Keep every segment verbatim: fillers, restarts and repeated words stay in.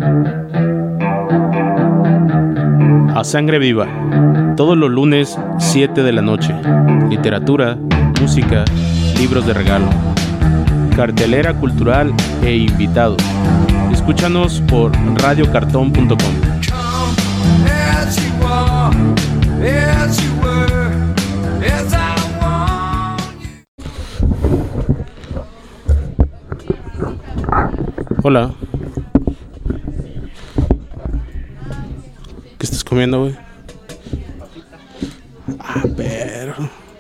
A Sangre Viva, todos los lunes, siete de la noche. Literatura, música, libros de regalo, cartelera cultural e invitados. Escúchanos por radio cartón punto com. Hola. ¿Qué estás comiendo, güey? Ah, pero...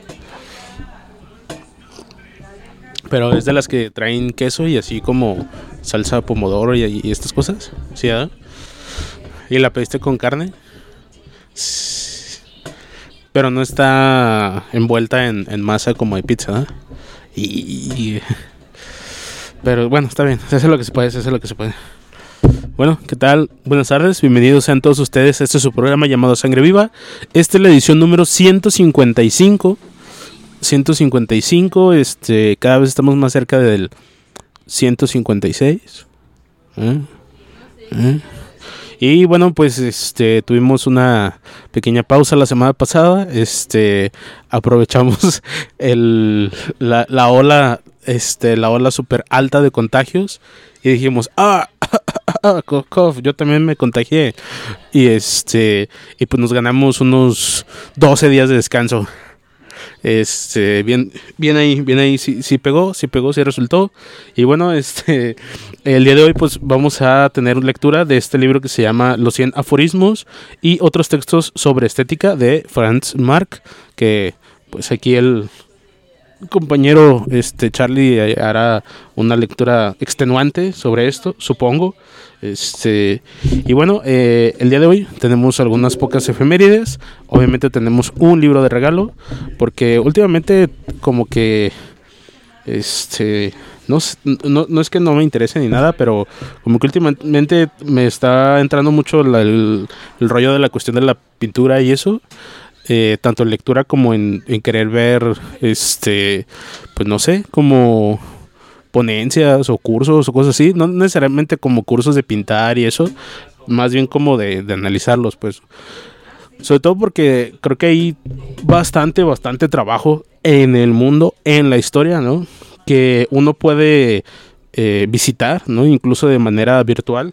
Pero es de las que traen queso y así como salsa pomodoro y, y estas cosas, ¿sí? ¿Eh? ¿Y la pediste con carne? Pero no está envuelta en, en masa como de pizza, ¿eh? Y... Pero bueno, está bien, se hace lo que se puede, se hace lo que se puede. Bueno, ¿qué tal? Buenas tardes, bienvenidos sean todos ustedes. Este es su programa llamado Sangre Viva. Esta es la edición número ciento cincuenta y cinco. ciento cincuenta y cinco, este, cada vez estamos más cerca del ciento cincuenta y seis. ¿Eh? ¿Eh? Y bueno, pues este tuvimos una pequeña pausa la semana pasada. Este aprovechamos el la, la ola este la ola super alta de contagios y dijimos, ah, cough, cough, yo también me contagié. Y este y pues nos ganamos unos doce días de descanso. Este, bien, bien ahí, bien ahí, sí, sí pegó, sí pegó, sí resultó. Y bueno, este, el día de hoy pues vamos a tener lectura de este libro que se llama Los cien aforismos y otros textos sobre estética de Franz Marc, que pues aquí el compañero este Charlie hará una lectura extenuante sobre esto, supongo. Este y bueno, eh, el día de hoy tenemos algunas pocas efemérides. Obviamente tenemos un libro de regalo, porque últimamente como que este no, no, no es que no me interese ni nada, pero como que últimamente me está entrando mucho la, el, el rollo de la cuestión de la pintura y eso. Eh, tanto en lectura como en, en querer ver, este, pues no sé, como ponencias o cursos o cosas así, no necesariamente como cursos de pintar y eso, más bien como de, de analizarlos, pues. Sobre todo porque creo que hay bastante, bastante trabajo en el mundo, en la historia, ¿no? Que uno puede eh, visitar, ¿no? Incluso de manera virtual.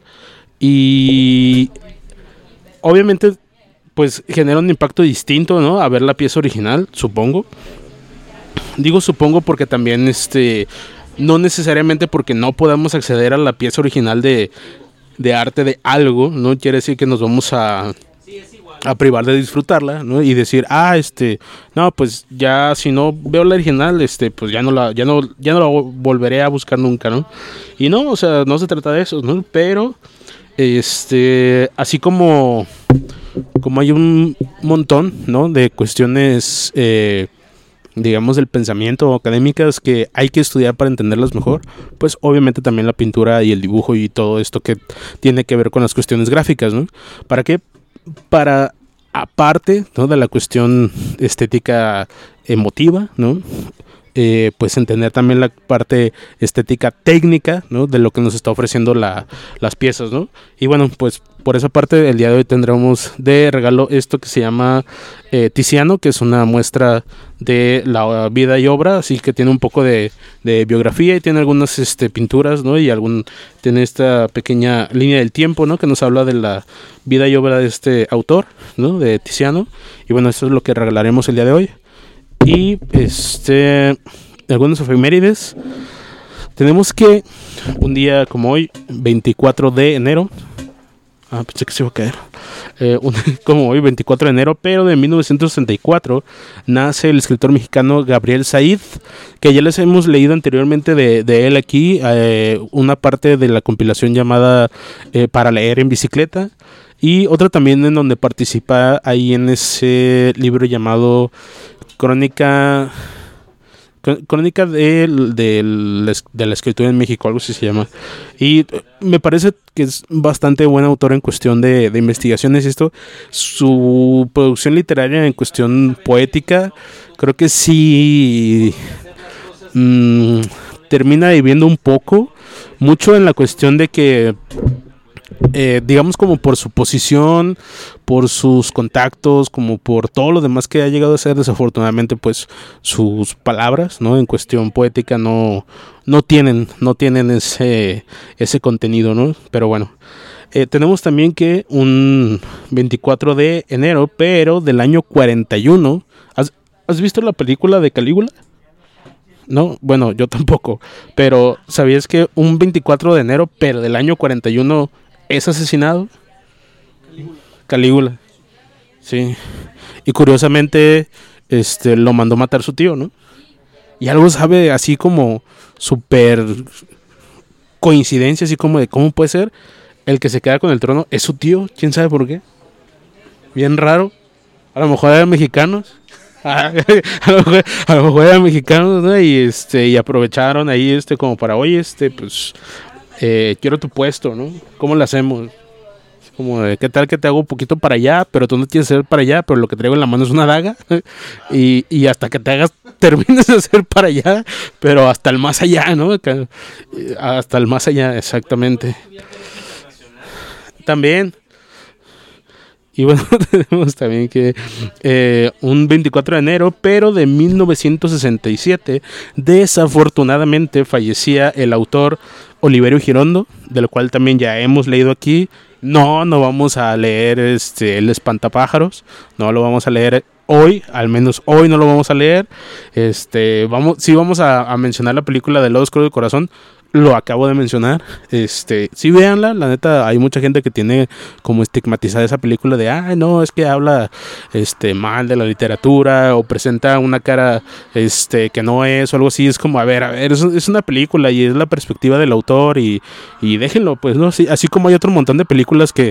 Y obviamente pues genera un impacto distinto, ¿no? A ver la pieza original, supongo. Digo supongo porque también, este, no necesariamente porque no podamos acceder a la pieza original de, de arte de algo, no quiere decir que nos vamos a, a privar de disfrutarla, ¿no? Y decir, ah, este, no, pues ya si no veo la original, este, pues ya no la, ya no, ya no la volveré a buscar nunca, ¿no? Y no, o sea, no se trata de eso, ¿no? Pero, este, así como como hay un montón, ¿no? de cuestiones, eh, digamos, del pensamiento o académicas que hay que estudiar para entenderlas mejor, pues obviamente también la pintura y el dibujo y todo esto que tiene que ver con las cuestiones gráficas, ¿no? ¿Para qué? Para, aparte, ¿no? de la cuestión estética emotiva, ¿no? Eh, pues entender también la parte estética técnica, ¿no? de lo que nos está ofreciendo la, las piezas, ¿no? Y bueno, pues por esa parte el día de hoy tendremos de regalo esto que se llama eh, Tiziano, que es una muestra de la vida y obra, así que tiene un poco de, de biografía y tiene algunas este, pinturas, ¿no? Y algún tiene esta pequeña línea del tiempo, ¿no? que nos habla de la vida y obra de este autor, ¿no? de Tiziano. Y bueno, esto es lo que regalaremos el día de hoy. Y este algunos efemérides. Tenemos que un día como hoy, veinticuatro de enero. Ah, pensé que se iba a caer. Eh, un, como hoy, veinticuatro de enero, pero de mil novecientos sesenta y cuatro, nace el escritor mexicano Gabriel Said, que ya les hemos leído anteriormente de, de él aquí, eh, una parte de la compilación llamada eh, Para leer en bicicleta. Y otra también en donde participa ahí en ese libro llamado Crónica Crónica de, de, de la escritura en México, algo así se llama. Y me parece que es bastante buen autor en cuestión de, de investigaciones y esto. Su producción literaria en cuestión poética, creo que sí mmm, termina viviendo un poco, mucho en la cuestión de que eh, digamos como por su posición, por sus contactos, como por todo lo demás que ha llegado a ser, desafortunadamente pues sus palabras, ¿no? En cuestión poética no, no tienen, no tienen ese, ese contenido, ¿no? Pero bueno, eh, tenemos también que un veinticuatro de enero, pero del año cuarenta y uno, ¿has, ¿has visto la película de Calígula? No, bueno, yo tampoco, pero ¿sabías que un veinticuatro de enero, pero del año cuarenta y uno es asesinado? Calígula. Calígula, sí. Y curiosamente, este, lo mandó matar su tío, ¿no? Y algo sabe así como súper coincidencia, así como de cómo puede ser el que se queda con el trono es su tío, quién sabe por qué. Bien raro. A lo mejor eran mexicanos. a, lo mejor, a lo mejor eran mexicanos, ¿no? Y este, y aprovecharon ahí este como para, oye, este, pues eh, quiero tu puesto, ¿no? ¿Cómo lo hacemos? Como de, ¿qué tal que te hago un poquito para allá? Pero tú no quieres hacer para allá, pero lo que traigo en la mano es una daga. y, y hasta que te hagas, termines de hacer para allá, pero hasta el más allá, ¿no? Hasta el más allá, exactamente. También. Y bueno, tenemos también que eh, un veinticuatro de enero, pero de mil novecientos sesenta y siete, desafortunadamente fallecía el autor Oliverio Girondo, del cual también ya hemos leído aquí. No, no vamos a leer este El Espantapájaros, no lo vamos a leer hoy, al menos hoy no lo vamos a leer. Este, vamos, sí vamos a, a mencionar la película del lado oscuro del corazón. Lo acabo de mencionar, este, sí véanla, la neta, hay mucha gente que tiene como estigmatizada esa película de, ay no, es que habla, este, mal de la literatura, o presenta una cara, este, que no es, o algo así, es como, a ver, a ver, es, es una película y es la perspectiva del autor, y, y déjenlo, pues, ¿no? Así, así como hay otro montón de películas que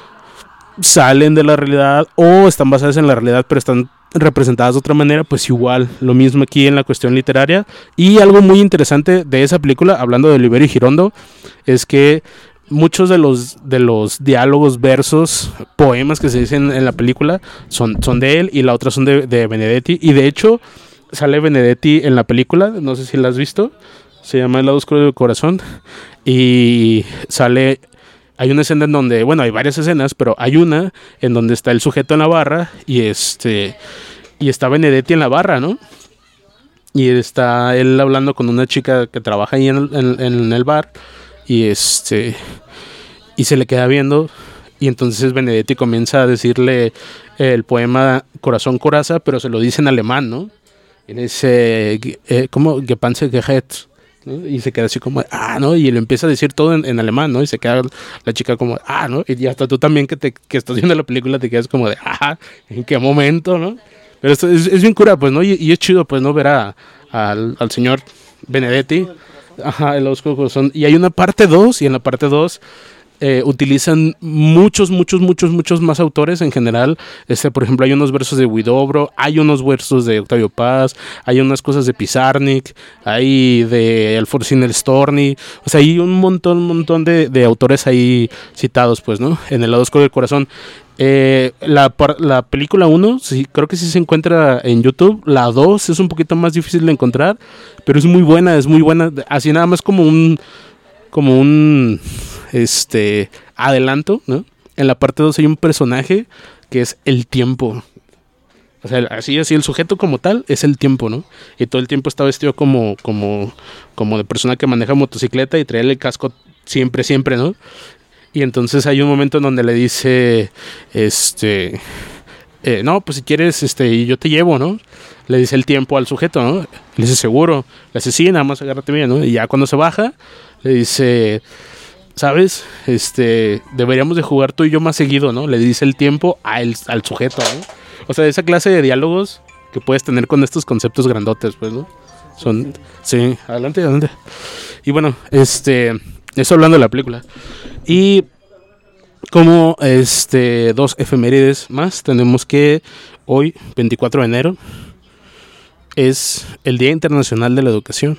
salen de la realidad, o están basadas en la realidad, pero están representadas de otra manera, pues igual, lo mismo aquí en la cuestión literaria. Y algo muy interesante de esa película, hablando de Oliverio Girondo, es que muchos de los de los diálogos, versos, poemas que se dicen en la película son, son de él, y la otra son de, de Benedetti, y de hecho sale Benedetti en la película, no sé si la has visto, se llama El lado oscuro del corazón, y sale... Hay una escena en donde, bueno, hay varias escenas, pero hay una en donde está el sujeto en la barra y este y está Benedetti en la barra, ¿no? Y está él hablando con una chica que trabaja ahí en el, en, en el bar, y este y se le queda viendo, y entonces Benedetti comienza a decirle el poema Corazón Coraza, pero se lo dice en alemán, ¿no? Y le dice, eh, ¿cómo? Gepanze Gehet, ¿no? Y se queda así como, ah, ¿no? Y le empieza a decir todo en, en alemán, ¿no? Y se queda la chica como, ah, ¿no? Y hasta tú también que, te, que estás viendo la película te quedas como de, ah, ¿en qué momento, no? Pero esto es, es bien cura, pues, ¿no? Y, y es chido, pues, ¿no? Ver a, a, al, al señor Benedetti. Ajá, el oscuro corazón. Y hay una parte dos, y en la parte dos... Eh, utilizan muchos, muchos, muchos, muchos más autores en general. Este, por ejemplo, hay unos versos de Huidobro, hay unos versos de Octavio Paz, hay unas cosas de Pizarnik, hay de Alfonsín Storni, o sea, hay un montón, un montón de, de autores ahí citados, pues, ¿no? En el lado oscuro del corazón. Eh, la, la película uno, sí, creo que sí se encuentra en YouTube. La dos es un poquito más difícil de encontrar, pero es muy buena, es muy buena. Así nada más como un... como un este adelanto, ¿no? En la parte dos hay un personaje que es el tiempo. O sea, así así el sujeto como tal es el tiempo, ¿no? Y todo el tiempo está vestido como como como de persona que maneja motocicleta y trae el casco siempre siempre, ¿no? Y entonces hay un momento en donde le dice este eh, no, pues si quieres este yo te llevo, ¿no? Le dice el tiempo al sujeto, ¿no? Le dice, seguro. Le dice, sí, nada más agárrate bien, ¿no? Y ya cuando se baja, le dice, ¿sabes? Este, deberíamos de jugar tú y yo más seguido, ¿no? Le dice el tiempo a el, al sujeto, ¿no? O sea, esa clase de diálogos que puedes tener con estos conceptos grandotes, pues, ¿no? Son, sí, adelante, adelante. Y bueno, este, eso hablando de la película. Y como, este, dos efemérides más, tenemos que hoy, veinticuatro de enero, es el Día Internacional de la Educación.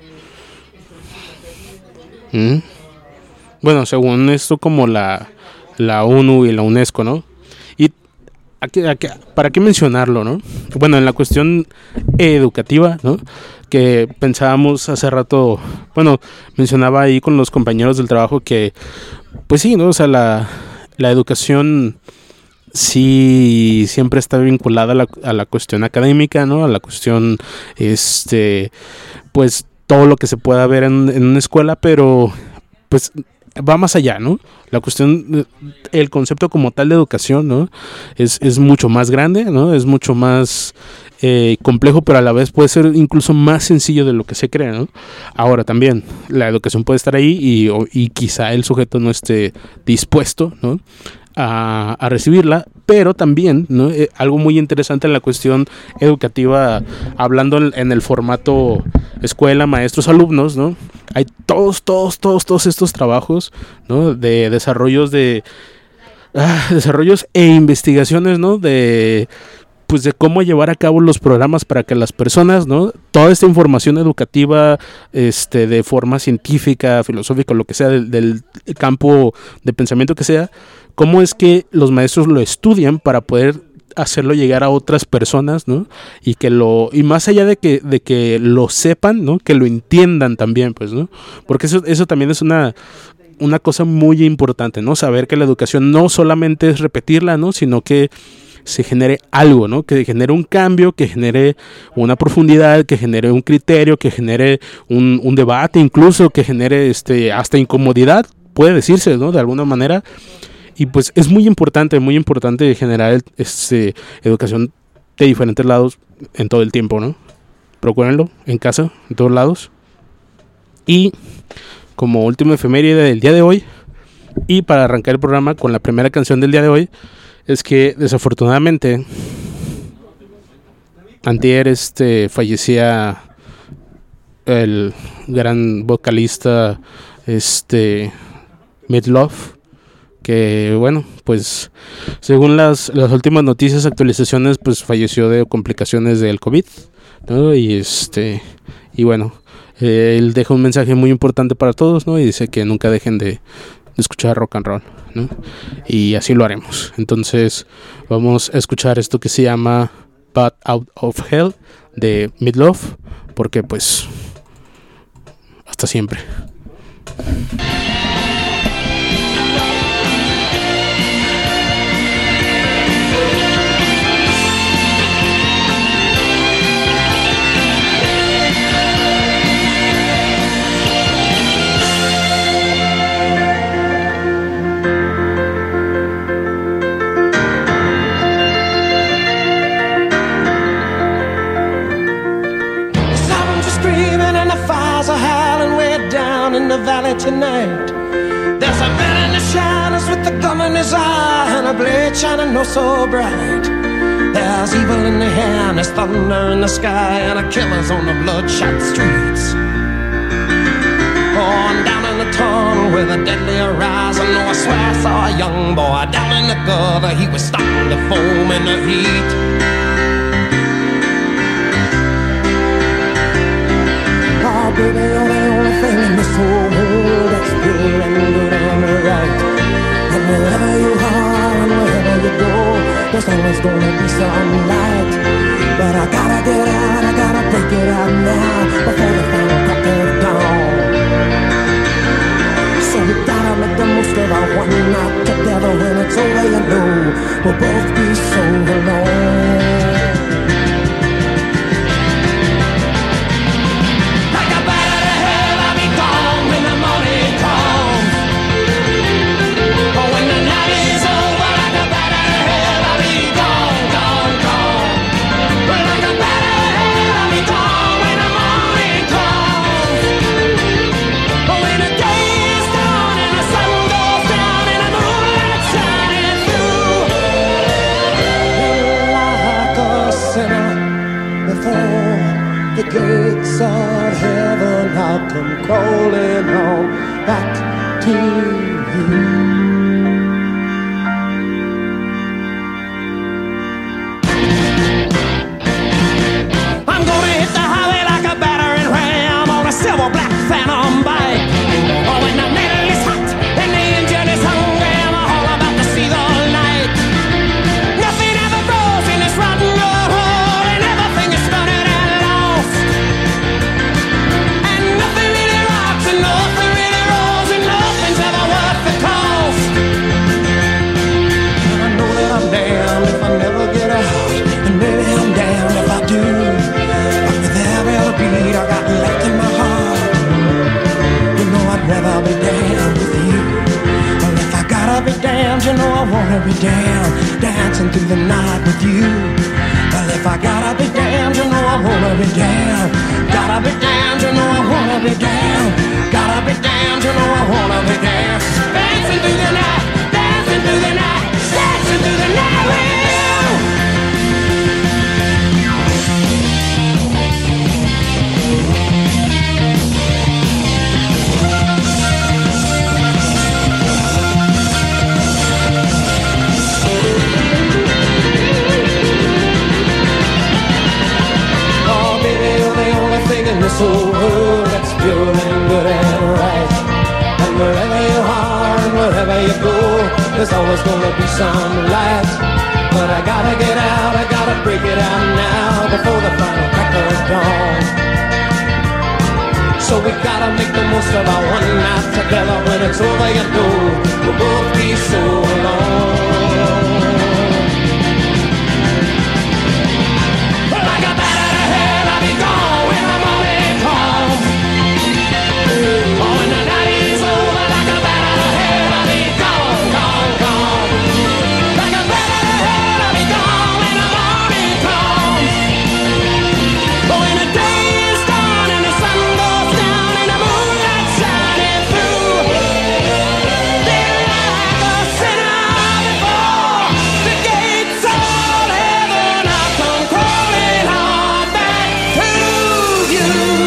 ¿Mm? Bueno, según esto como la, la ONU y la UNESCO, ¿no? Y aquí, aquí, ¿para qué mencionarlo, no? Bueno, en la cuestión educativa, ¿no? Que pensábamos hace rato, bueno, mencionaba ahí con los compañeros del trabajo que pues sí, ¿no? O sea, la, la educación sí siempre está vinculada a la, a la cuestión académica, ¿no? A la cuestión, este, pues todo lo que se pueda ver en, en una escuela, pero pues va más allá, ¿no? La cuestión, el concepto como tal de educación, ¿no? Es, es mucho más grande, ¿no? Es mucho más eh, complejo, pero a la vez puede ser incluso más sencillo de lo que se cree, ¿no? Ahora también, la educación puede estar ahí y, o, y quizá el sujeto no esté dispuesto, ¿no? A, a recibirla, pero también, ¿no? Eh, algo muy interesante en la cuestión educativa, hablando en, en el formato escuela, maestros, alumnos, ¿no? Hay todos, todos, todos, todos estos trabajos, ¿no? De desarrollos de ah, desarrollos e investigaciones, ¿no? De pues de cómo llevar a cabo los programas para que las personas, ¿no? Toda esta información educativa, este, de forma científica, filosófica, lo que sea, del, del campo de pensamiento que sea, cómo es que los maestros lo estudian para poder hacerlo llegar a otras personas, ¿no? Y que lo, y más allá de que, de que lo sepan, ¿no? Que lo entiendan también, pues, ¿no? Porque eso, eso también es una, una cosa muy importante, ¿no? Saber que la educación no solamente es repetirla, ¿no? Sino que se genere algo, ¿no? Que genere un cambio, que genere una profundidad, que genere un criterio, que genere un, un debate incluso, que genere este hasta incomodidad, puede decirse, ¿no? De alguna manera. Y pues es muy importante, muy importante generar este, educación de diferentes lados en todo el tiempo, ¿no? Procúrenlo en casa, en todos lados. Y como última efeméride del día de hoy, y para arrancar el programa con la primera canción del día de hoy, es que desafortunadamente antier este fallecía el gran vocalista este Meat Loaf, que bueno, pues según las, las últimas noticias, actualizaciones, pues falleció de complicaciones del COVID, ¿no? Y este y bueno, eh, él deja un mensaje muy importante para todos, ¿no? Y dice que nunca dejen de, de escuchar rock and roll, ¿no? Y así lo haremos. Entonces vamos a escuchar esto que se llama Bad Out of Hell de Meat Loaf, porque pues hasta siempre. In the valley tonight, there's a man in the shadows with a gun in his eye and a blade shining oh so bright. There's evil in the air and there's thunder in the sky and a killer's on the bloodshot streets. Oh, and down in the tunnel with a deadly horizon, oh, I swear I saw a young boy down in the gutter. He was starting to foam in the heat. Oh, baby, you're the only thing in this whole world that's pure and good and right. And wherever you are and wherever you go, there's always gonna be some light. But I gotta get out, I gotta break it out now before the final crack of dawn. So we gotta make the most of our one night together. When it's over, you know we'll both be so alone. The gates of heaven, I'll come crawling on back to you. I'm gonna hit the highway like a battering ram on a silver black phantom bike. Oh, when the metal is hot and the engine is hungry, I'm all about to see the light. Nothing ever grows in this rotten road, and everything is stunning. Nothing really rolls and nothing's ever worth the call. gotta be damned, you know I wanna be damned, dancing through the night with you. Well, if I gotta be damned, you know I wanna be damned. Gotta be damned, you know I wanna be damned. Gotta be damned, you know I wanna be damned. Dancing through the night, dancing through the night, dancing through the night with you. In this whole world that's pure and good and right. And wherever you are and wherever you go, there's always gonna be some light. But I gotta get out, I gotta break it out now before the final crack of dawn. So we gotta make the most of our one night together. When it's over, you know we'll both be so alone. Well, like a bat out of hell, I'll be gone. Oh, when the night is over, like a bat out of hell, I'll be gone, gone, gone. Like a bat out of hell, I'll be gone when the morning comes. But when the day is gone and the sun goes down and the moonlight shining through, then like a sinner before the gates of heaven, I'll come crawling on back to you.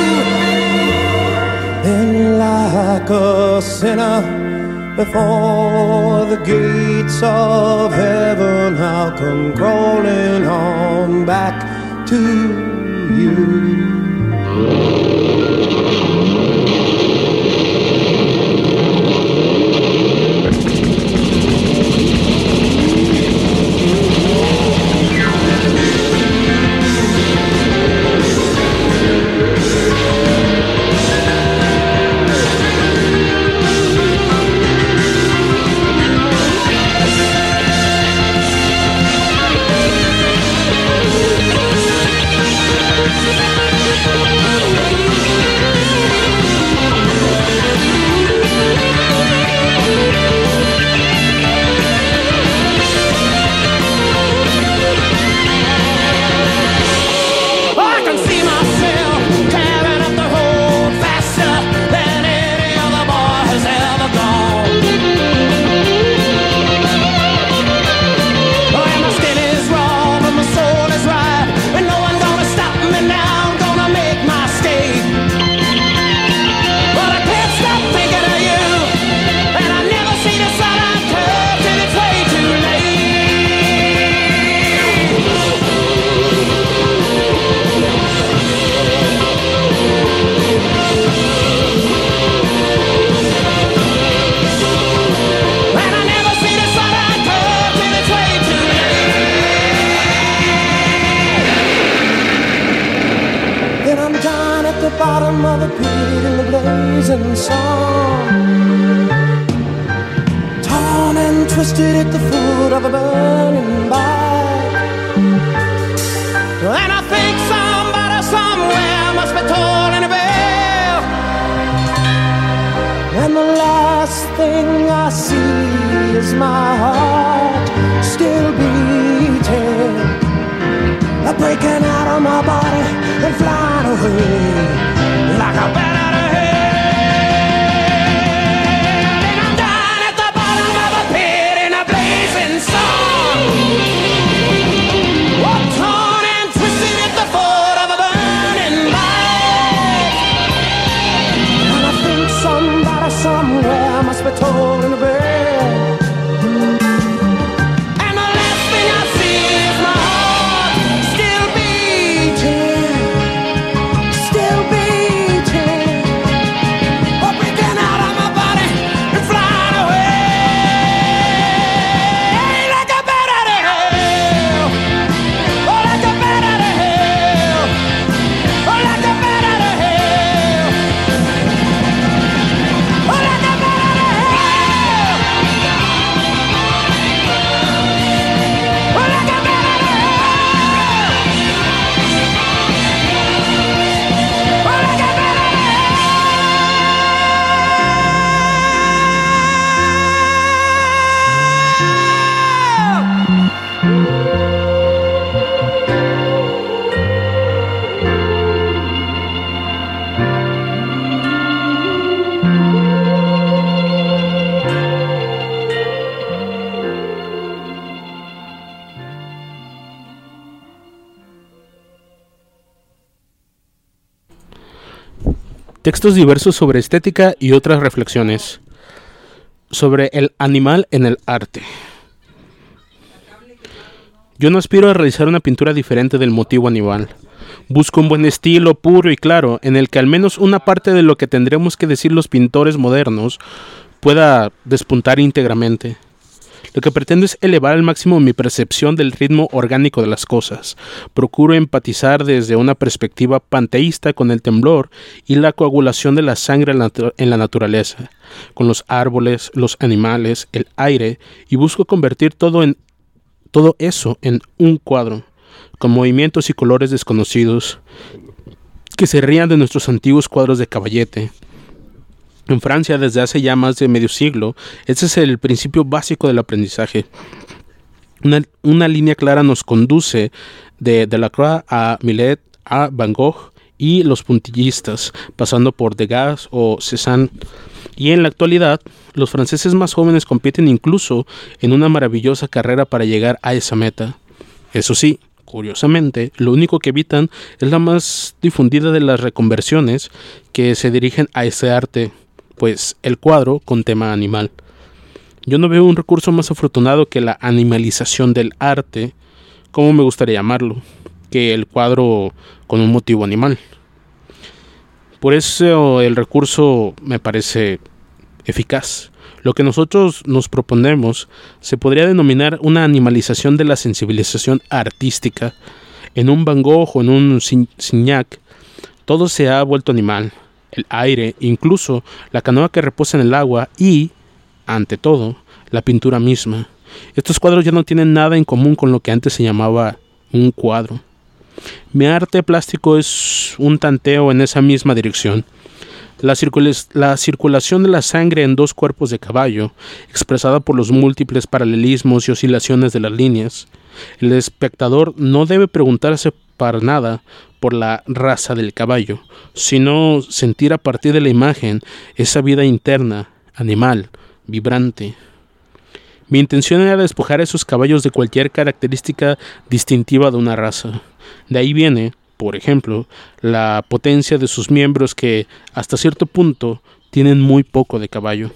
Then like a sinner before the gates of heaven, I'll come crawling on back to you. Bottom of a pit in the blazing sun, torn and twisted at the foot of a burning bark. And I think somebody somewhere must be tolling a bell, and the last thing I see is my heart still beating, breaking out of my body and flying away like a bat out of hell. And I'm down at the bottom of a pit in a blazing sun, oh, torn and twisted at the foot of a burning light. And I think somebody somewhere must be tolling a bell. Still beating, still beating. Textos diversos sobre estética y otras reflexiones sobre el animal en el arte. Yo no aspiro a realizar una pintura diferente del motivo animal. Busco un buen estilo, puro y claro, en el que al menos una parte de lo que tendremos que decir los pintores modernos pueda despuntar íntegramente. Lo que pretendo es elevar al máximo mi percepción del ritmo orgánico de las cosas. Procuro empatizar desde una perspectiva panteísta con el temblor y la coagulación de la sangre en la naturaleza, con los árboles, los animales, el aire, y busco convertir todo, en, todo eso en un cuadro, con movimientos y colores desconocidos, que se rían de nuestros antiguos cuadros de caballete. En Francia, desde hace ya más de medio siglo, ese es el principio básico del aprendizaje. Una, una línea clara nos conduce de Delacroix a Millet, a Van Gogh y los puntillistas, pasando por Degas o Cézanne. Y en la actualidad, los franceses más jóvenes compiten incluso en una maravillosa carrera para llegar a esa meta. Eso sí, curiosamente, lo único que evitan es la más difundida de las reconversiones que se dirigen a ese arte, pues el cuadro con tema animal. Yo no veo un recurso más afortunado que la animalización del arte, como me gustaría llamarlo, que el cuadro con un motivo animal. Por eso el recurso me parece eficaz. Lo que nosotros nos proponemos se podría denominar una animalización de la sensibilización artística. En un Van Gogh o en un Signac, todo se ha vuelto animal. El aire, incluso la canoa que reposa en el agua y, ante todo, la pintura misma. Estos cuadros ya no tienen nada en común con lo que antes se llamaba un cuadro. Mi arte plástico es un tanteo en esa misma dirección. La, circula- la circulación de la sangre en dos cuerpos de caballo, expresada por los múltiples paralelismos y oscilaciones de las líneas. El espectador no debe preguntarse para nada por la raza del caballo, sino sentir a partir de la imagen esa vida interna, animal, vibrante. Mi intención era despojar a esos caballos de cualquier característica distintiva de una raza. De ahí viene, por ejemplo, la potencia de sus miembros que, hasta cierto punto, tienen muy poco de caballo.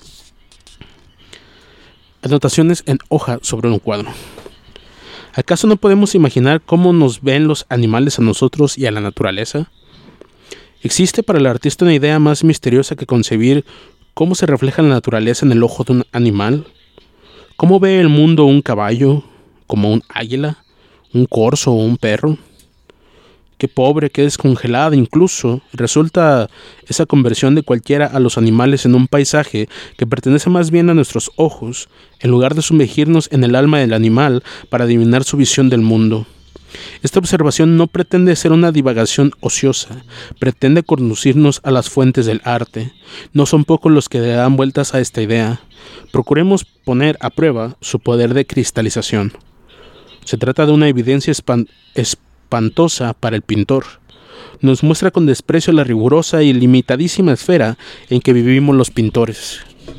Anotaciones en hoja sobre un cuadro. ¿Acaso no podemos imaginar cómo nos ven los animales a nosotros y a la naturaleza? ¿Existe para el artista una idea más misteriosa que concebir cómo se refleja la naturaleza en el ojo de un animal? ¿Cómo ve el mundo un caballo, como un águila, un corzo o un perro? Qué pobre, qué descongelada incluso resulta esa conversión de cualquiera a los animales en un paisaje que pertenece más bien a nuestros ojos, en lugar de sumergirnos en el alma del animal para adivinar su visión del mundo. Esta observación no pretende ser una divagación ociosa, pretende conducirnos a las fuentes del arte. No son pocos los que le dan vueltas a esta idea. Procuremos poner a prueba su poder de cristalización. Se trata de una evidencia espan- espantosa para el pintor. Nos muestra con desprecio la rigurosa y limitadísima esfera en que vivimos los pintores.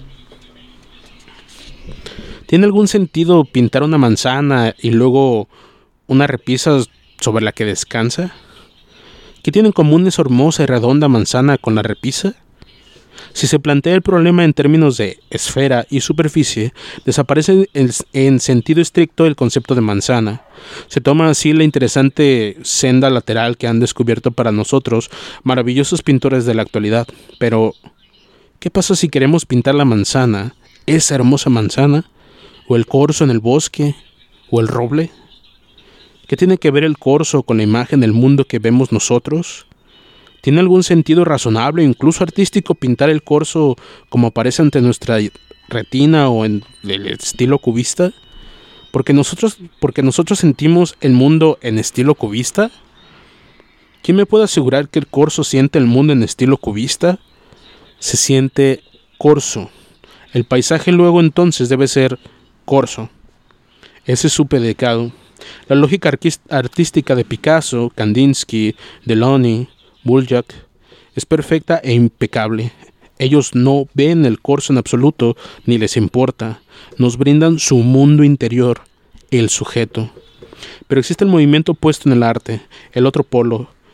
¿Tiene algún sentido pintar una manzana y luego una repisa sobre la que descansa? ¿Qué tiene en común esa hermosa y redonda manzana con la repisa? Si se plantea el problema en términos de esfera y superficie, desaparece en, en sentido estricto el concepto de manzana. Se toma así la interesante senda lateral que han descubierto para nosotros maravillosos pintores de la actualidad. Pero, ¿qué pasa si queremos pintar la manzana, esa hermosa manzana, o el corzo en el bosque, o el roble? ¿Qué tiene que ver el corzo con la imagen del mundo que vemos nosotros? ¿Tiene algún sentido razonable o incluso artístico pintar el corzo como aparece ante nuestra retina o en el estilo cubista? ¿Porque nosotros, porque nosotros sentimos el mundo en estilo cubista? ¿Quién me puede asegurar que el corzo siente el mundo en estilo cubista? Se siente corzo. El paisaje luego entonces debe ser corzo. Ese es su predicado. La lógica artística de Picasso, Kandinsky, Delaunay, Bullock es perfecta e impecable. Ellos no ven el corzo en absoluto ni les importa. Nos brindan su mundo interior, el sujeto. Pero existe el movimiento opuesto en el arte, el otro polo,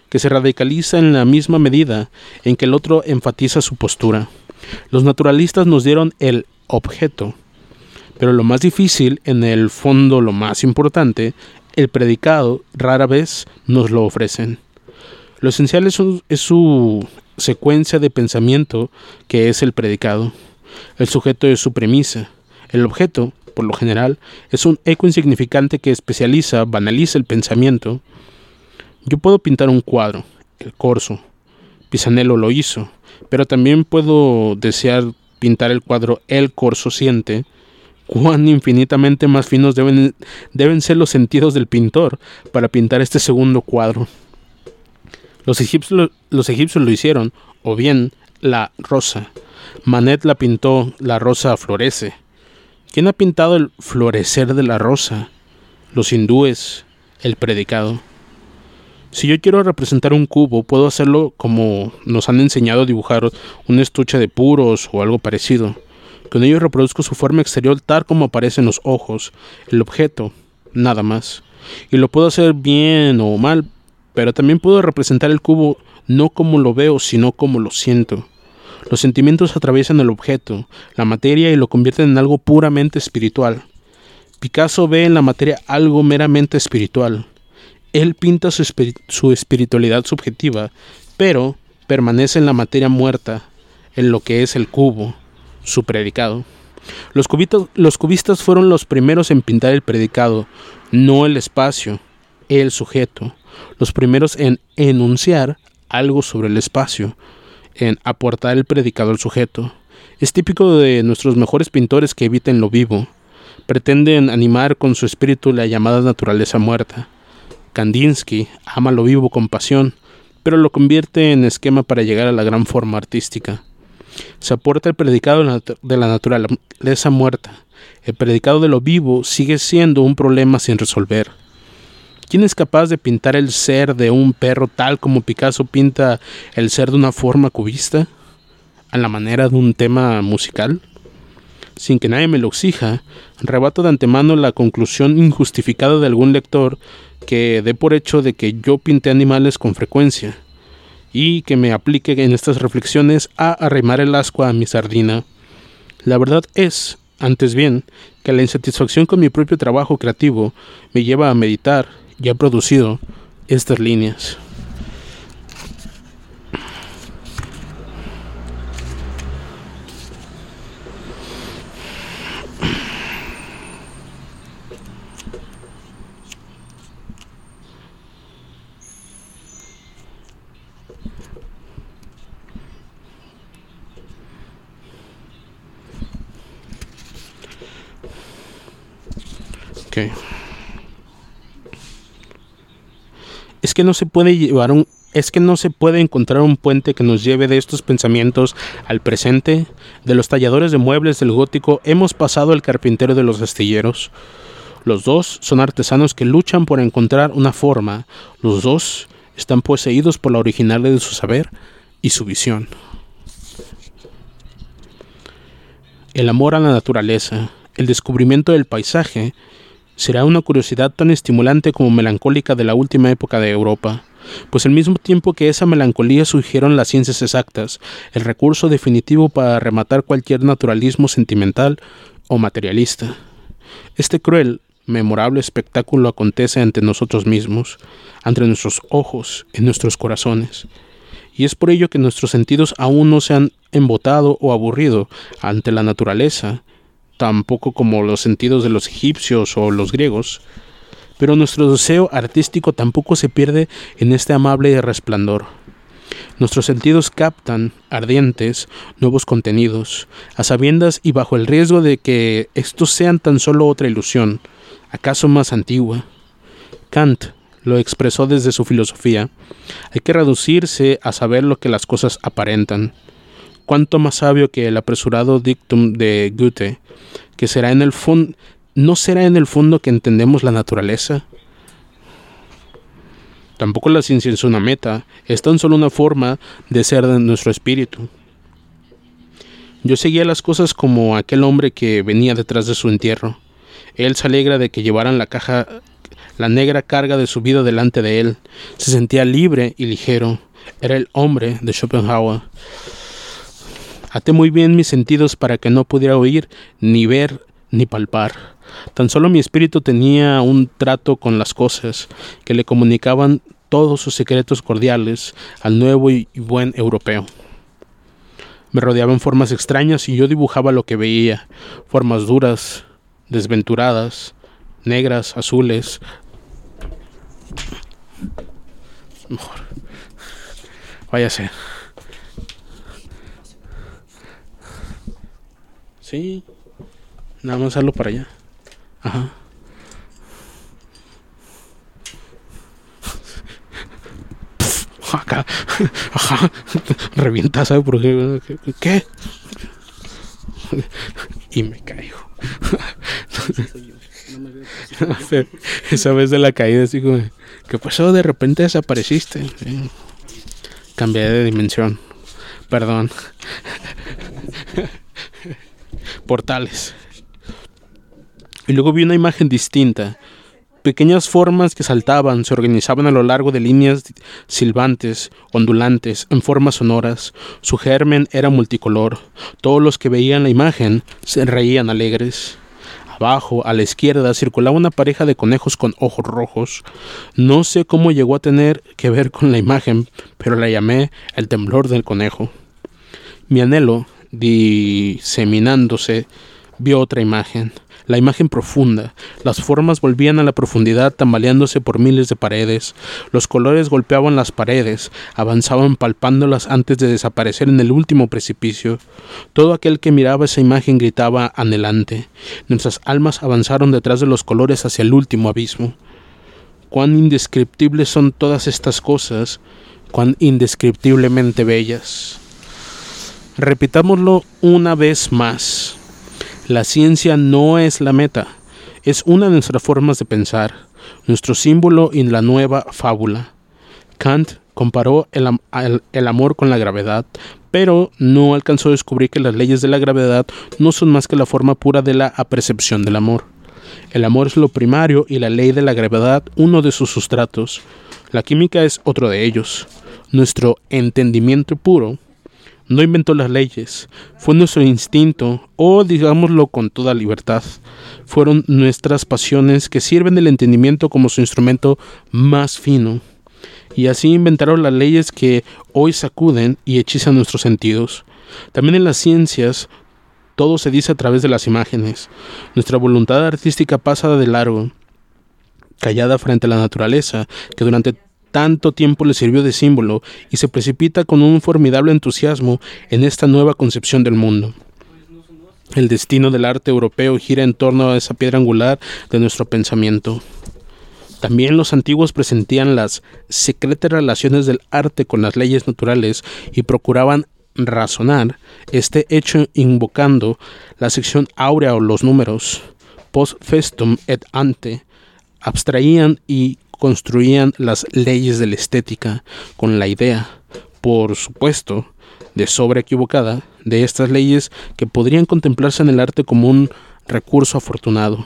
que se radicaliza en la misma medida en que el otro enfatiza su postura. Los naturalistas nos dieron el objeto, pero lo más difícil, en el fondo lo más importante, el predicado, rara vez nos lo ofrecen. Lo esencial es su, es su secuencia de pensamiento, que es el predicado. El sujeto es su premisa. El objeto, por lo general, es un eco insignificante que especializa, banaliza el pensamiento. Yo puedo pintar un cuadro, el Corso. Pisanello lo hizo, pero también puedo desear pintar el cuadro El Corso siente. Cuán infinitamente más finos deben, deben ser los sentidos del pintor para pintar este segundo cuadro. Los egipcios, los egipcios lo hicieron, o bien la rosa. Manet la pintó, la rosa florece. ¿Quién ha pintado el florecer de la rosa? Los hindúes, el predicado. Si yo quiero representar un cubo, puedo hacerlo como nos han enseñado a dibujar un estuche de puros o algo parecido. Con ello reproduzco su forma exterior tal como aparece en los ojos, el objeto, nada más. Y lo puedo hacer bien o mal, pero también puedo representar el cubo no como lo veo, sino como lo siento. Los sentimientos atraviesan el objeto, la materia, y lo convierten en algo puramente espiritual. Picasso ve en la materia algo meramente espiritual. Él pinta su, espir- su espiritualidad subjetiva, pero permanece en la materia muerta, en lo que es el cubo, su predicado. Los, cubitos, los cubistas fueron los primeros en pintar el predicado, no el espacio, el sujeto. Los primeros en enunciar algo sobre el espacio, en aportar el predicado al sujeto. Es típico de nuestros mejores pintores que eviten lo vivo. Pretenden animar con su espíritu la llamada naturaleza muerta. Kandinsky ama lo vivo con pasión, pero lo convierte en esquema para llegar a la gran forma artística. Se aporta el predicado de la naturaleza muerta. El predicado de lo vivo sigue siendo un problema sin resolver. ¿Quién es capaz de pintar el ser de un perro tal como Picasso pinta el ser de una forma cubista, a la manera de un tema musical? Sin que nadie me lo exija, rebato de antemano la conclusión injustificada de algún lector que dé por hecho de que yo pinté animales con frecuencia, y que me aplique en estas reflexiones a arrimar el ascua a mi sardina. La verdad es, antes bien, que la insatisfacción con mi propio trabajo creativo me lleva a meditar y ha producido estas líneas. Okay. Es que no se puede llevar un, es que no se puede encontrar un puente que nos lleve de estos pensamientos al presente. De los talladores de muebles del gótico hemos pasado al carpintero de los astilleros. Los dos son artesanos que luchan por encontrar una forma. Los dos están poseídos por la originalidad de su saber y su visión. El amor a la naturaleza, el descubrimiento del paisaje, será una curiosidad tan estimulante como melancólica de la última época de Europa, pues al mismo tiempo que esa melancolía surgieron las ciencias exactas, el recurso definitivo para rematar cualquier naturalismo sentimental o materialista. Este cruel, memorable espectáculo acontece ante nosotros mismos, ante nuestros ojos, en nuestros corazones, y es por ello que nuestros sentidos aún no se han embotado o aburrido ante la naturaleza, tampoco como los sentidos de los egipcios o los griegos, pero nuestro deseo artístico tampoco se pierde en este amable resplandor. Nuestros sentidos captan, ardientes, nuevos contenidos, a sabiendas y bajo el riesgo de que estos sean tan solo otra ilusión, acaso más antigua. Kant lo expresó desde su filosofía: hay que reducirse a saber lo que las cosas aparentan. Cuánto más sabio que el apresurado dictum de Goethe, que será en el fondo, ¿no será en el fondo que entendemos la naturaleza? Tampoco la ciencia es una meta, es tan solo una forma de ser de nuestro espíritu. Yo seguía las cosas como aquel hombre que venía detrás de su entierro. Él se alegra de que llevaran la caja, la negra carga de su vida delante de él. Se sentía libre y ligero. Era el hombre de Schopenhauer. Até muy bien mis sentidos para que no pudiera oír, ni ver, ni palpar. Tan solo mi espíritu tenía un trato con las cosas que le comunicaban todos sus secretos cordiales al nuevo y buen europeo. Me rodeaban formas extrañas y yo dibujaba lo que veía, formas duras, desventuradas, negras, azules. Mejor. Váyase. Sí. Nada más hacerlo para allá. Ajá. Acá. Ajá. Revienta, ¿sabes por qué? ¿Qué? Y me caigo. Esa vez de la caída, así como, ¿qué pasó? De repente desapareciste. Sí. Cambié de dimensión. Perdón. Portales. Y luego vi una imagen distinta. Pequeñas formas que saltaban, se organizaban a lo largo de líneas silbantes, ondulantes, en formas sonoras. Su germen era multicolor. Todos los que veían la imagen se reían alegres. Abajo, a la izquierda, circulaba una pareja de conejos con ojos rojos. No sé cómo llegó a tener que ver con la imagen, pero la llamé el temblor del conejo. Mi anhelo, diseminándose, vio otra imagen. La imagen profunda. Las formas volvían a la profundidad tambaleándose por miles de paredes. Los colores golpeaban las paredes, avanzaban palpándolas antes de desaparecer en el último precipicio. Todo aquel que miraba esa imagen gritaba anhelante. Nuestras almas avanzaron detrás de los colores hacia el último abismo. Cuán indescriptibles son todas estas cosas, cuán indescriptiblemente bellas. Repitámoslo una vez más. La ciencia no es la meta, es una de nuestras formas de pensar, nuestro símbolo y la nueva fábula. Kant comparó el, am- el, el amor con la gravedad, pero no alcanzó a descubrir que las leyes de la gravedad no son más que la forma pura de la apercepción del amor. El amor es lo primario y la ley de la gravedad uno de sus sustratos. La química es otro de ellos. Nuestro entendimiento puro no inventó las leyes, fue nuestro instinto, o digámoslo con toda libertad, fueron nuestras pasiones que sirven del entendimiento como su instrumento más fino, y así inventaron las leyes que hoy sacuden y hechizan nuestros sentidos. También en las ciencias, todo se dice a través de las imágenes. Nuestra voluntad artística pasa de largo, callada frente a la naturaleza, que durante tanto tiempo le sirvió de símbolo, y se precipita con un formidable entusiasmo en esta nueva concepción del mundo. El destino del arte europeo gira en torno a esa piedra angular de nuestro pensamiento. También los antiguos presentían las secretas relaciones del arte con las leyes naturales y procuraban razonar este hecho invocando la sección áurea o los números. Post festum et ante abstraían y construían las leyes de la estética con la idea, por supuesto, de sobra equivocada, de estas leyes que podrían contemplarse en el arte como un recurso afortunado.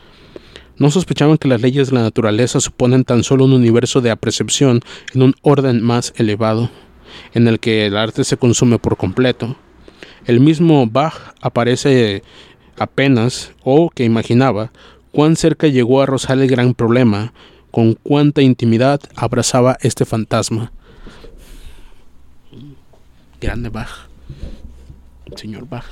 No sospechaban que las leyes de la naturaleza suponen tan solo un universo de apercepción en un orden más elevado, en el que el arte se consume por completo. El mismo Bach aparece apenas, o que imaginaba, cuán cerca llegó a rozar el gran problema, con cuánta intimidad abrazaba este fantasma. Grande Bach. Señor Bach.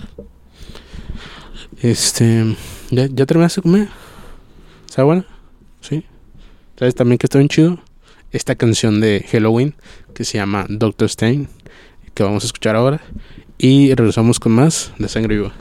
Este... ¿Ya, ya terminaste de comer? ¿Está buena? ¿Sí? ¿Sabes también que está bien chido? Esta canción de Halloween que se llama doctor Stein, que vamos a escuchar ahora. Y regresamos con más de Sangre Viva.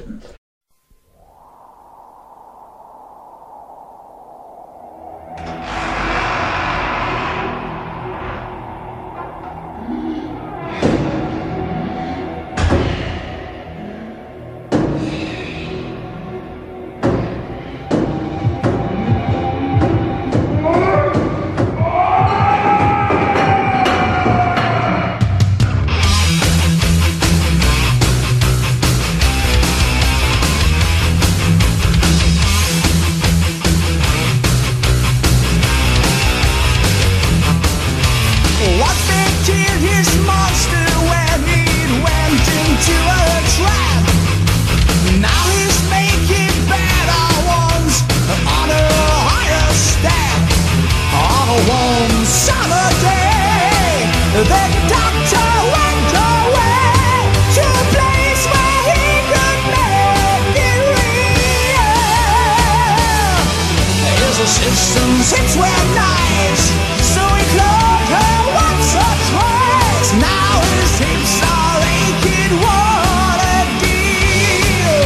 Systems hits were nice, so he cloned her once or twice. Now his hips are aching, what a deal.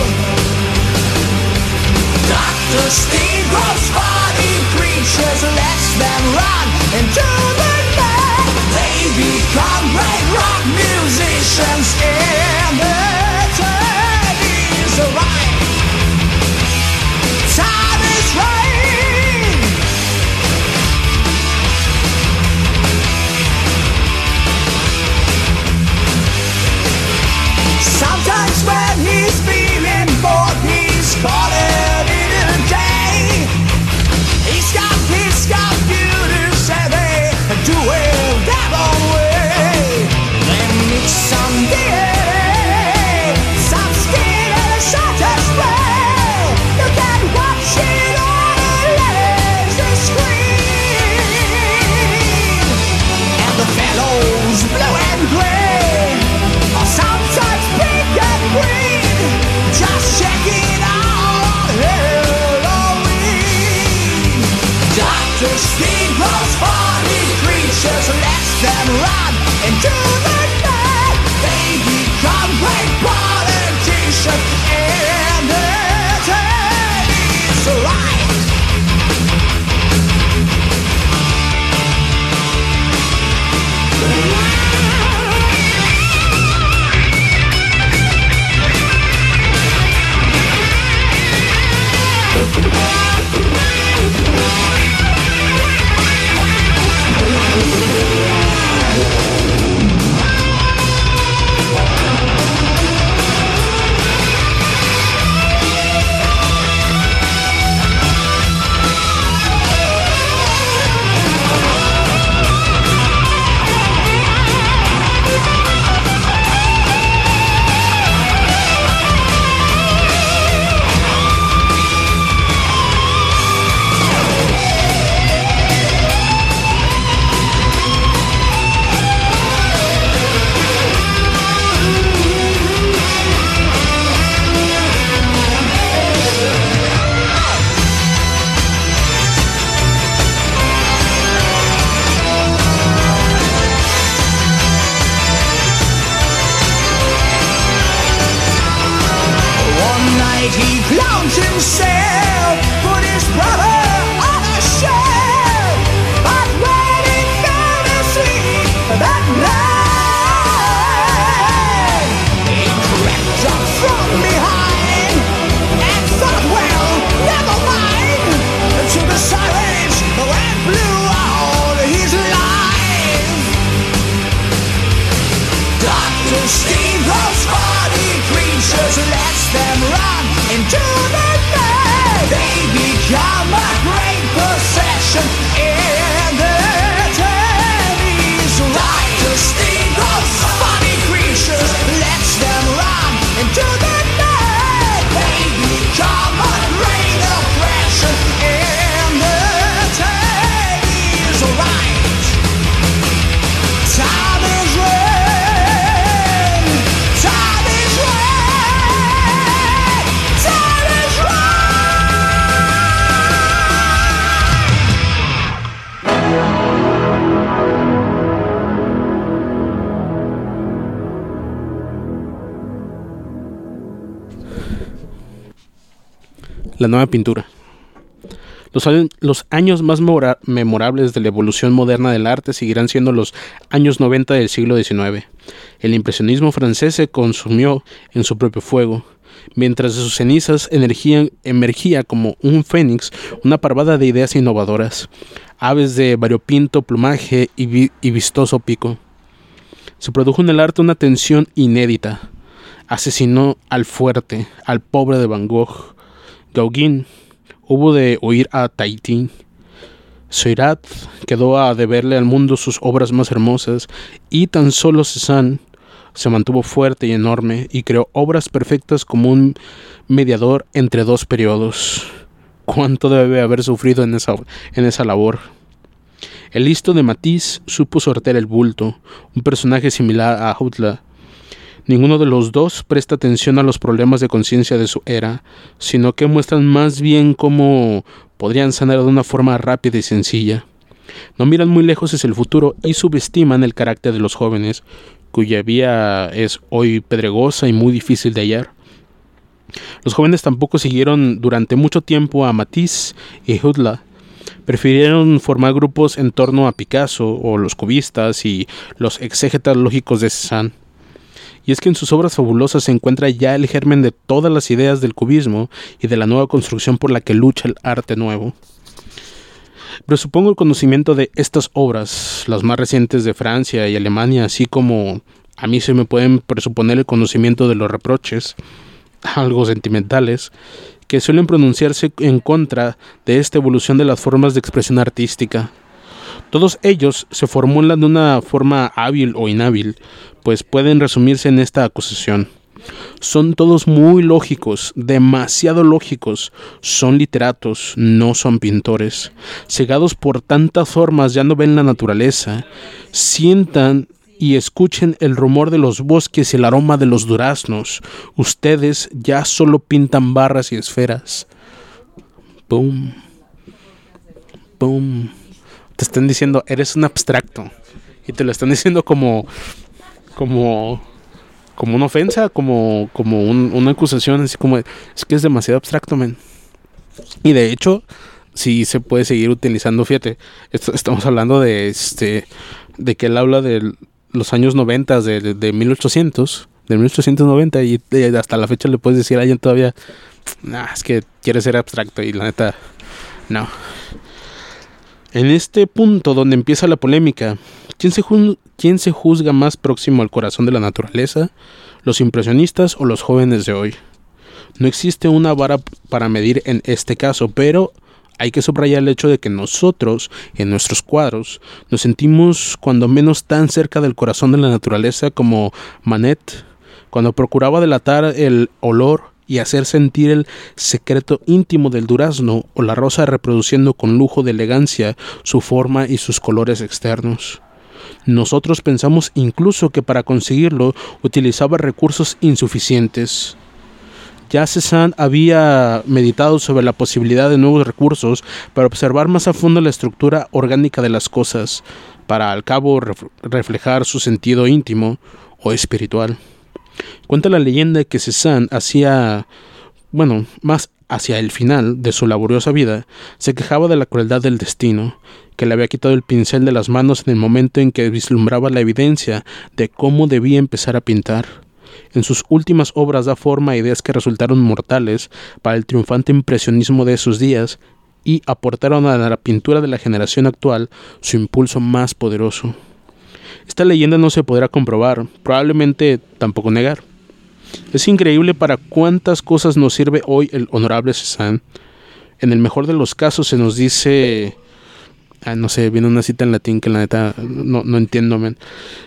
Doctor Steve grows funny creatures, lets them run into the night. They become great rock musicians in the twenties. Right, time is right. Sometimes when he's feeling bored, he's calling it a day. He's got his computers and they do it their own way. They mix some D N A, some skin and a shutter spray. You can watch it on a laser screen. And the fellows blue and gray, or sometimes pink and green, just checking out Halloween. Doctor Steve grows funny creatures, lets them run into the night. They become great politicians in the twenties. Right. He clowns himself, put his brother on a shelf. But when he fell asleep that night, he crept up from behind and thought, well, never mind. To the sirens and blew out his life. Doctor Steve, those funny creatures, lets them run into the night. They become a great possession in the twenties. Doctor Steve, those funny creatures, lets them run into the night. They become a great oppression in the twenties. Right. Time is right. Time is right. Time is La nueva pintura. Los, los años más mora- memorables de la evolución moderna del arte seguirán siendo los años noventa del siglo diecinueve. El impresionismo francés se consumió en su propio fuego, mientras de sus cenizas energía, emergía como un fénix una parvada de ideas innovadoras, aves de variopinto plumaje y, vi- y vistoso pico. Se produjo en el arte una tensión inédita. Asesinó al fuerte, al pobre de Van Gogh. Gauguin hubo de huir a Tahití. Seurat quedó a deberle al mundo sus obras más hermosas, y tan solo Cézanne se mantuvo fuerte y enorme y creó obras perfectas como un mediador entre dos periodos. ¿Cuánto debe haber sufrido en esa, en esa labor? El listo de Matisse supo sortear el bulto, un personaje similar a Huttla. Ninguno de los dos presta atención a los problemas de conciencia de su era, sino que muestran más bien cómo podrían sanar de una forma rápida y sencilla. No miran muy lejos hacia el futuro y subestiman el carácter de los jóvenes, cuya vía es hoy pedregosa y muy difícil de hallar. Los jóvenes tampoco siguieron durante mucho tiempo a Matisse y Hudla. Prefirieron formar grupos en torno a Picasso o los cubistas y los exégetas lógicos de Cézanne. Y es que en sus obras fabulosas se encuentra ya el germen de todas las ideas del cubismo y de la nueva construcción por la que lucha el arte nuevo. Presupongo el conocimiento de estas obras, las más recientes de Francia y Alemania, así como a mí se me pueden presuponer el conocimiento de los reproches, algo sentimentales, que suelen pronunciarse en contra de esta evolución de las formas de expresión artística. Todos ellos se formulan de una forma hábil o inhábil, pues pueden resumirse en esta acusación. Son todos muy lógicos, demasiado lógicos, son literatos, no son pintores. Cegados por tantas formas ya no ven la naturaleza, sientan y escuchen el rumor de los bosques y el aroma de los duraznos. Ustedes ya solo pintan barras y esferas. Boom. Boom. Te están diciendo, eres un abstracto. Y te lo están diciendo como... Como... Como una ofensa, como, como un, una acusación, así como... Es que es demasiado abstracto, men. Y de hecho... Sí se puede seguir utilizando, fíjate. Esto, estamos hablando de este... De que él habla de los años noventa, de, de, de mil ochocientos, de mil ochocientos noventa, y de, hasta la fecha le puedes decir a alguien todavía, nah, es que quiere ser abstracto, y la neta, no. En este punto donde empieza la polémica, ¿quién se, ju- ¿quién se juzga más próximo al corazón de la naturaleza? ¿Los impresionistas o los jóvenes de hoy? No existe una vara para medir en este caso, pero hay que subrayar el hecho de que nosotros, en nuestros cuadros, nos sentimos cuando menos tan cerca del corazón de la naturaleza como Manet, cuando procuraba delatar el olor y hacer sentir el secreto íntimo del durazno, o la rosa reproduciendo con lujo de elegancia su forma y sus colores externos. Nosotros pensamos incluso que para conseguirlo utilizaba recursos insuficientes. Ya Cézanne había meditado sobre la posibilidad de nuevos recursos para observar más a fondo la estructura orgánica de las cosas, para al cabo ref- reflejar su sentido íntimo o espiritual. Cuenta la leyenda que Cézanne hacía, bueno, más hacia el final de su laboriosa vida, se quejaba de la crueldad del destino, que le había quitado el pincel de las manos en el momento en que vislumbraba la evidencia de cómo debía empezar a pintar. En sus últimas obras da forma a ideas que resultaron mortales para el triunfante impresionismo de esos días y aportaron a la pintura de la generación actual su impulso más poderoso. Esta leyenda no se podrá comprobar, probablemente tampoco negar. Es increíble para cuántas cosas nos sirve hoy el honorable Cézanne. En el mejor de los casos se nos dice... Ah, no sé, viene una cita en latín que la neta no, no entiendo, men.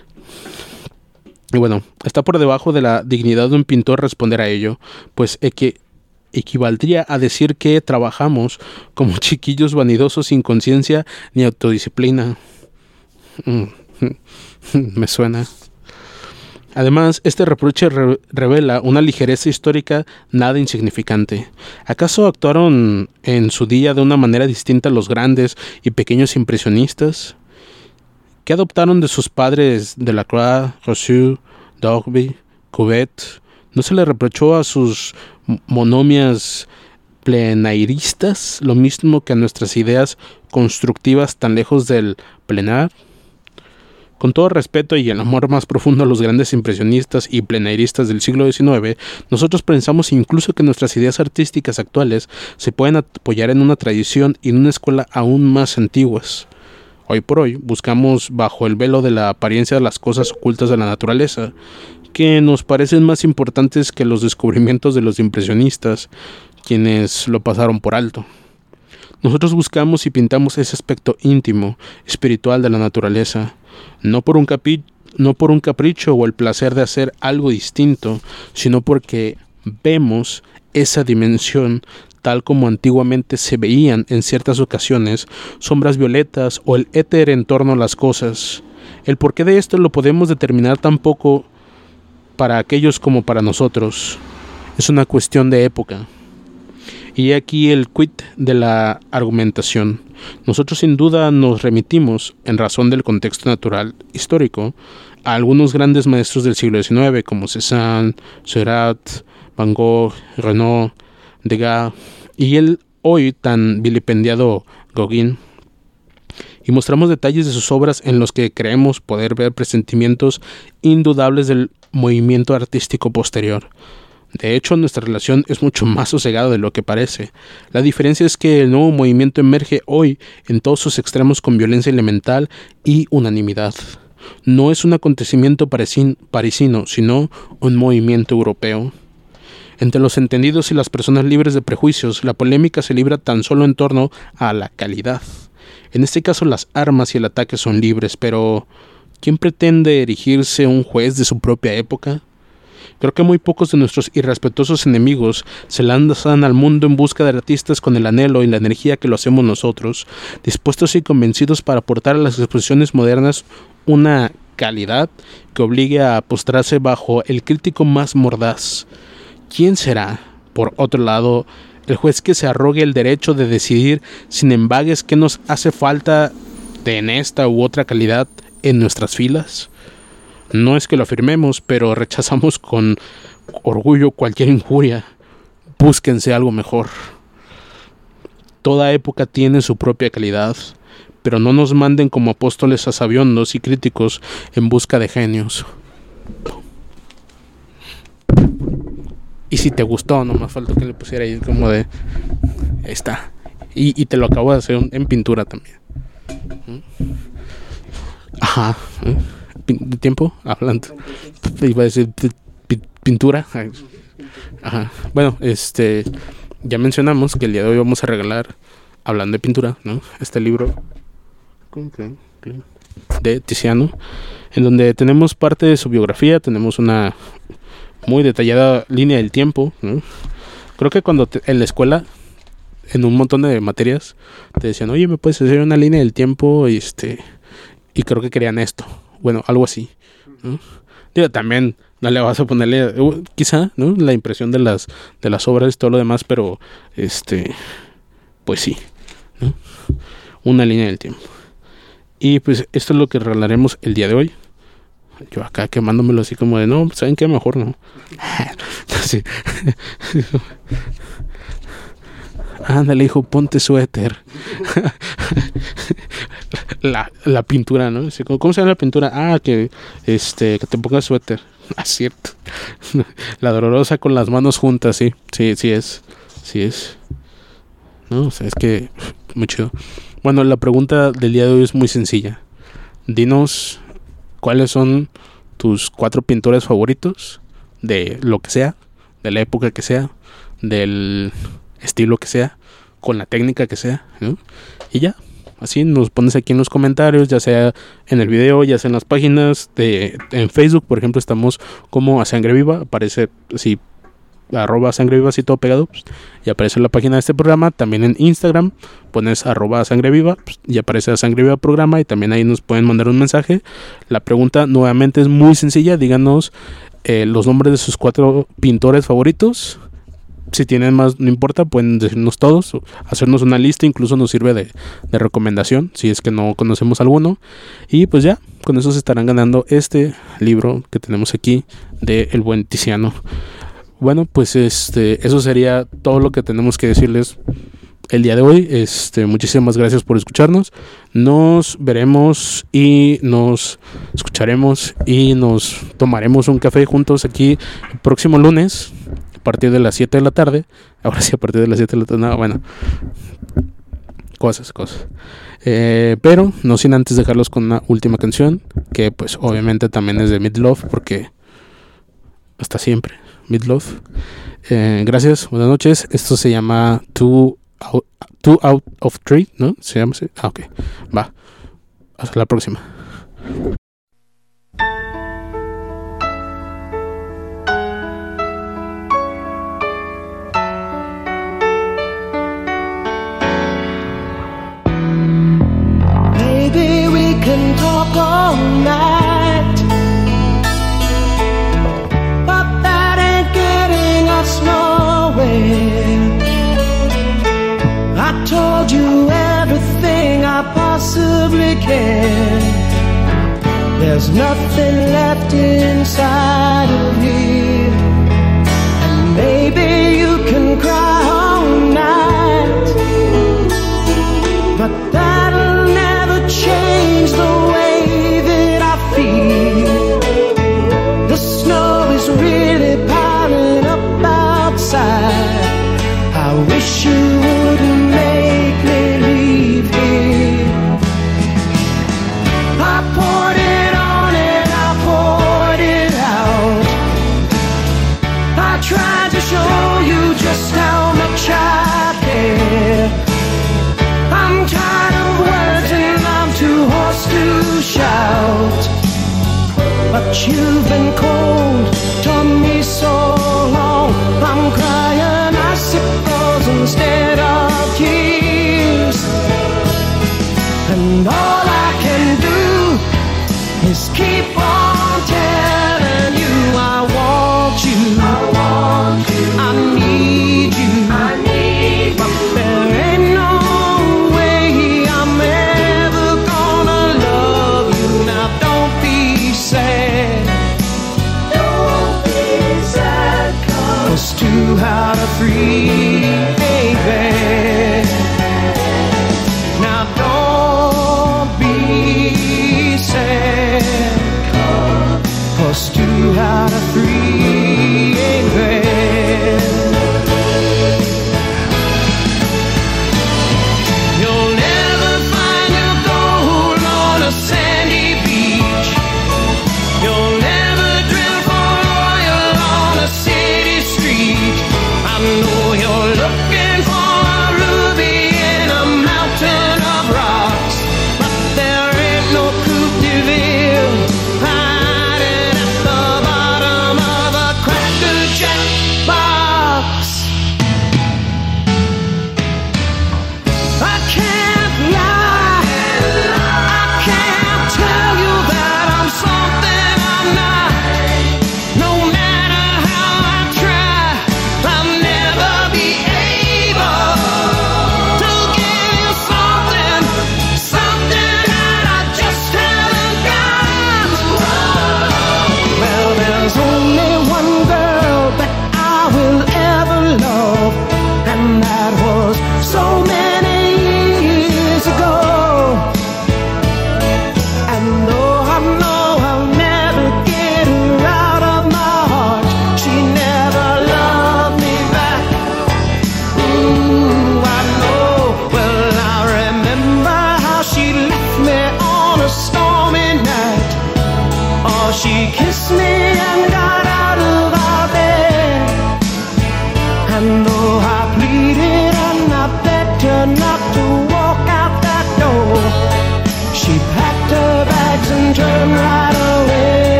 Y bueno, está por debajo de la dignidad de un pintor responder a ello, pues equi- equivaldría a decir que trabajamos como chiquillos vanidosos sin conciencia ni autodisciplina. Mm, me suena. Además, este reproche re- revela una ligereza histórica nada insignificante. ¿Acaso actuaron en su día de una manera distinta los grandes y pequeños impresionistas? ¿Qué adoptaron de sus padres Delacroix, Rousseau, D'Orby, Courbet? ¿No se le reprochó a sus monomias plenairistas lo mismo que a nuestras ideas constructivas tan lejos del plenar? Con todo respeto y el amor más profundo a los grandes impresionistas y plenairistas del siglo diecinueve, nosotros pensamos incluso que nuestras ideas artísticas actuales se pueden apoyar en una tradición y en una escuela aún más antiguas. Hoy por hoy buscamos bajo el velo de la apariencia de las cosas ocultas de la naturaleza, que nos parecen más importantes que los descubrimientos de los impresionistas, quienes lo pasaron por alto. Nosotros buscamos y pintamos ese aspecto íntimo, espiritual de la naturaleza, no por un capi- no por un capricho o el placer de hacer algo distinto, sino porque vemos esa dimensión tal como antiguamente se veían en ciertas ocasiones sombras violetas o el éter en torno a las cosas. El porqué de esto lo podemos determinar tampoco para aquellos como para nosotros. Es una cuestión de época. Y aquí el quid de la argumentación. Nosotros sin duda nos remitimos, en razón del contexto natural histórico, a algunos grandes maestros del siglo diecinueve, como Cézanne, Seurat, Van Gogh, Renoir, Degas, y el hoy tan vilipendiado Gauguin. Y mostramos detalles de sus obras en los que creemos poder ver presentimientos indudables del movimiento artístico posterior. De hecho, nuestra relación es mucho más sosegada de lo que parece. La diferencia es que el nuevo movimiento emerge hoy en todos sus extremos con violencia elemental y unanimidad. No es un acontecimiento parisino, sino un movimiento europeo. Entre los entendidos y las personas libres de prejuicios, la polémica se libra tan solo en torno a la calidad. En este caso, las armas y el ataque son libres, pero ¿quién pretende erigirse un juez de su propia época? Creo que muy pocos de nuestros irrespetuosos enemigos se lanzan al mundo en busca de artistas con el anhelo y la energía que lo hacemos nosotros, dispuestos y convencidos para aportar a las exposiciones modernas una calidad que obligue a postrarse bajo el crítico más mordaz. ¿Quién será, por otro lado, el juez que se arrogue el derecho de decidir sin embagues qué nos hace falta de en esta u otra calidad en nuestras filas? No es que lo afirmemos, pero rechazamos con orgullo cualquier injuria. Búsquense algo mejor. Toda época tiene su propia calidad, pero no nos manden como apóstoles a sabiondos y críticos en busca de genios. Y si te gustó, no me faltó que le pusiera ahí como de... Ahí está. Y, y te lo acabo de hacer en pintura también. Ajá. ¿De tiempo? Hablando. Iba a decir pintura. Ajá. Bueno, este... ya mencionamos que el día de hoy vamos a regalar, hablando de pintura, ¿no?, este libro de Tiziano, en donde tenemos parte de su biografía, tenemos una muy detallada línea del tiempo, ¿no? Creo que cuando te, en la escuela, en un montón de materias, te decían, oye, ¿me puedes hacer una línea del tiempo? Y este y creo que querían esto, bueno, algo así, ¿no? Digo, también no le vas a ponerle, uh, quizá, ¿no?, la impresión de las de las obras y todo lo demás, pero este pues sí, ¿no?, una línea del tiempo. Y pues esto es lo que regalaremos el día de hoy. Yo acá quemándomelo así como de, no, ¿saben qué? Mejor no. Sí. Ándale, hijo, ponte suéter. la, la pintura, ¿no? ¿Cómo se llama la pintura? Ah, que este que te pongas suéter. Ah, cierto. La dolorosa con las manos juntas, sí. Sí, sí es. Sí es. No, o sea, es que muy chido. Bueno, la pregunta del día de hoy es muy sencilla. Dinos cuáles son tus cuatro pintores favoritos de lo que sea, de la época que sea, del estilo que sea, con la técnica que sea, ¿no? Y ya, así nos pones aquí en los comentarios, ya sea en el video, ya sea en las páginas de en Facebook, por ejemplo, estamos como A Sangre Viva, aparece así arroba Sangre Viva, así todo pegado, pues, y aparece en la página de este programa. También en Instagram pones arroba Sangre Viva, pues, y aparece a Sangre Viva Programa, y también ahí nos pueden mandar un mensaje. La pregunta nuevamente es muy sencilla, díganos eh, los nombres de sus cuatro pintores favoritos. Si tienen más, no importa, pueden decirnos todos, hacernos una lista, incluso nos sirve de, de recomendación si es que no conocemos alguno. Y pues ya, con eso se estarán ganando este libro que tenemos aquí de El Buen Tiziano. Bueno, pues este eso sería todo lo que tenemos que decirles el día de hoy. Este, muchísimas gracias por escucharnos. Nos veremos y nos escucharemos y nos tomaremos un café juntos aquí el próximo lunes a partir de las siete de la tarde. Ahora sí, a partir de las siete de la tarde. No, bueno, cosas, cosas. Eh, pero no sin antes dejarlos con una última canción que pues obviamente también es de Meatloaf, porque hasta siempre Meatloaf. Eh, gracias, buenas noches. Esto se llama Two Out, Two Out of Three, ¿no? Se llama así. Ah, ok. Va. Hasta la próxima. Maybe we can talk all night. flicking. There's nothing left inside of here. And maybe you can cry all night, but that'll never change the way that I feel. The snow is really piling up outside. I wish you wouldn't make me leave here. I poured it on and I poured it out. I tried to show you just how much I care. I'm tired of words and I'm too hoarse to shout. But you've been cold to me so long. I'm crying icicles instead of tears. And all I can do is keep on